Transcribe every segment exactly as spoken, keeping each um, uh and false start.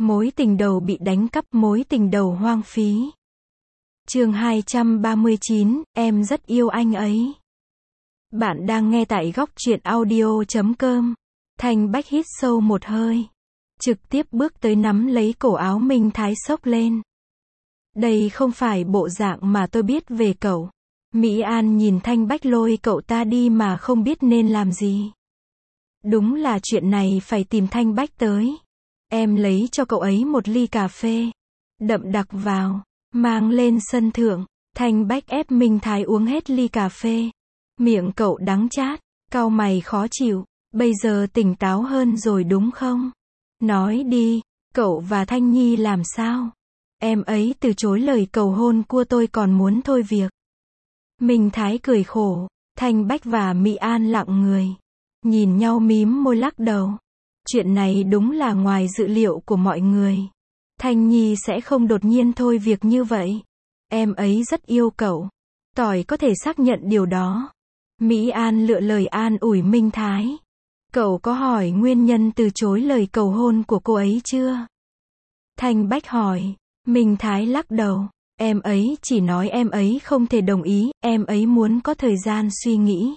Mối tình đầu bị đánh cắp, mối tình đầu hoang phí. Chương hai trăm ba mươi chín, em rất yêu anh ấy. Bạn đang nghe tại góc truyện audio chấm com. Thanh Bách hít sâu một hơi, trực tiếp bước tới nắm lấy cổ áo Minh Thái xốc lên. Đây không phải bộ dạng mà tôi biết về cậu. Mỹ An nhìn Thanh Bách lôi cậu ta đi mà không biết nên làm gì. Đúng là chuyện này phải tìm Thanh Bách tới. Em lấy cho cậu ấy một ly cà phê, đậm đặc vào, mang lên sân thượng. Thanh Bách ép Minh Thái uống hết ly cà phê. Miệng cậu đắng chát, cau mày khó chịu. Bây giờ tỉnh táo hơn rồi đúng không? Nói đi, cậu và Thanh Nhi làm sao? Em ấy từ chối lời cầu hôn của tôi còn muốn thôi việc. Minh Thái cười khổ. Thanh Bách và Mỹ An lặng người, nhìn nhau mím môi lắc đầu. Chuyện này đúng là ngoài dự liệu của mọi người. Thanh Nhi sẽ không đột nhiên thôi việc như vậy. Em ấy rất yêu cậu. Tỏi có thể xác nhận điều đó. Mỹ An lựa lời an ủi Minh Thái. Cậu có hỏi nguyên nhân từ chối lời cầu hôn của cô ấy chưa? Thanh Bách hỏi. Minh Thái lắc đầu. Em ấy chỉ nói em ấy không thể đồng ý, em ấy muốn có thời gian suy nghĩ.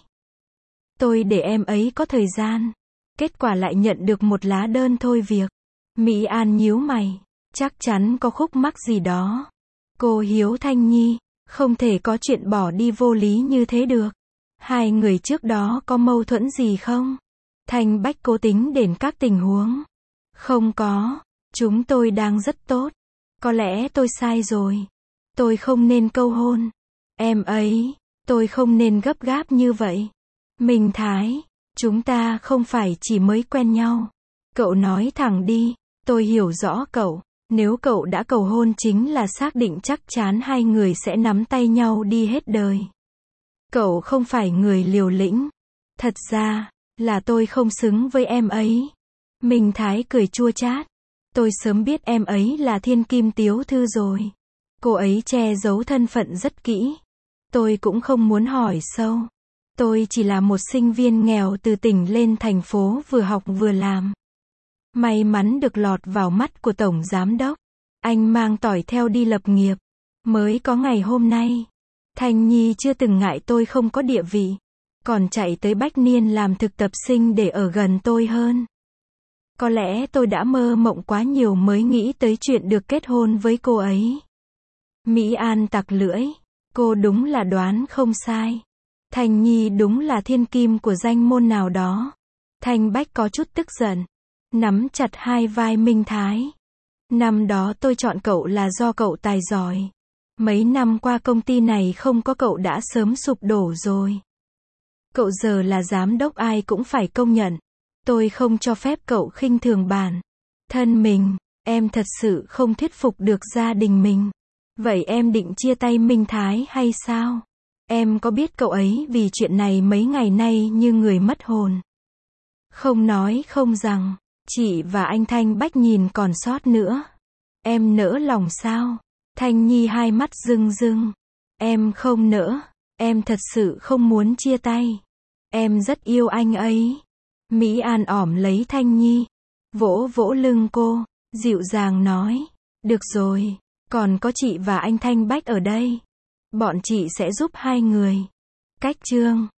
Tôi để em ấy có thời gian. Kết quả lại nhận được một lá đơn thôi việc. Mỹ An nhíu mày. Chắc chắn có khúc mắc gì đó. Cô Hiếu Thanh Nhi, không thể có chuyện bỏ đi vô lý như thế được. Hai người trước đó có mâu thuẫn gì không? Thanh Bách cố tính đền các tình huống. Không có, chúng tôi đang rất tốt. Có lẽ tôi sai rồi. Tôi không nên cầu hôn em ấy, tôi không nên gấp gáp như vậy. Minh Thái, chúng ta không phải chỉ mới quen nhau. Cậu nói thẳng đi, tôi hiểu rõ cậu. Nếu cậu đã cầu hôn chính là xác định chắc chắn hai người sẽ nắm tay nhau đi hết đời. Cậu không phải người liều lĩnh. Thật ra, là tôi không xứng với em ấy. Minh Thái cười chua chát. Tôi sớm biết em ấy là thiên kim tiếu thư rồi. Cô ấy che giấu thân phận rất kỹ. Tôi cũng không muốn hỏi sâu. Tôi chỉ là một sinh viên nghèo từ tỉnh lên thành phố vừa học vừa làm. May mắn được lọt vào mắt của Tổng Giám Đốc. Anh mang tỏi theo đi lập nghiệp. Mới có ngày hôm nay. Thanh Nhi chưa từng ngại tôi không có địa vị. Còn chạy tới Bách Niên làm thực tập sinh để ở gần tôi hơn. Có lẽ tôi đã mơ mộng quá nhiều mới nghĩ tới chuyện được kết hôn với cô ấy. Mỹ An tặc lưỡi. Cô đúng là đoán không sai. Thanh Nhi đúng là thiên kim của danh môn nào đó. Thanh Bách có chút tức giận. Nắm chặt hai vai Minh Thái. Năm đó tôi chọn cậu là do cậu tài giỏi. Mấy năm qua công ty này không có cậu đã sớm sụp đổ rồi. Cậu giờ là giám đốc ai cũng phải công nhận. Tôi không cho phép cậu khinh thường bản thân mình. Em thật sự không thuyết phục được gia đình mình. Vậy em định chia tay Minh Thái hay sao? Em có biết cậu ấy vì chuyện này mấy ngày nay như người mất hồn. Không nói không rằng, chị và anh Thanh Bách nhìn còn sót nữa. Em nỡ lòng sao? Thanh Nhi hai mắt rưng rưng. Em không nỡ, em thật sự không muốn chia tay. Em rất yêu anh ấy. Mỹ An ỏm lấy Thanh Nhi, vỗ vỗ lưng cô, dịu dàng nói. Được rồi, còn có chị và anh Thanh Bách ở đây. Bọn chị sẽ giúp hai người. Cách chương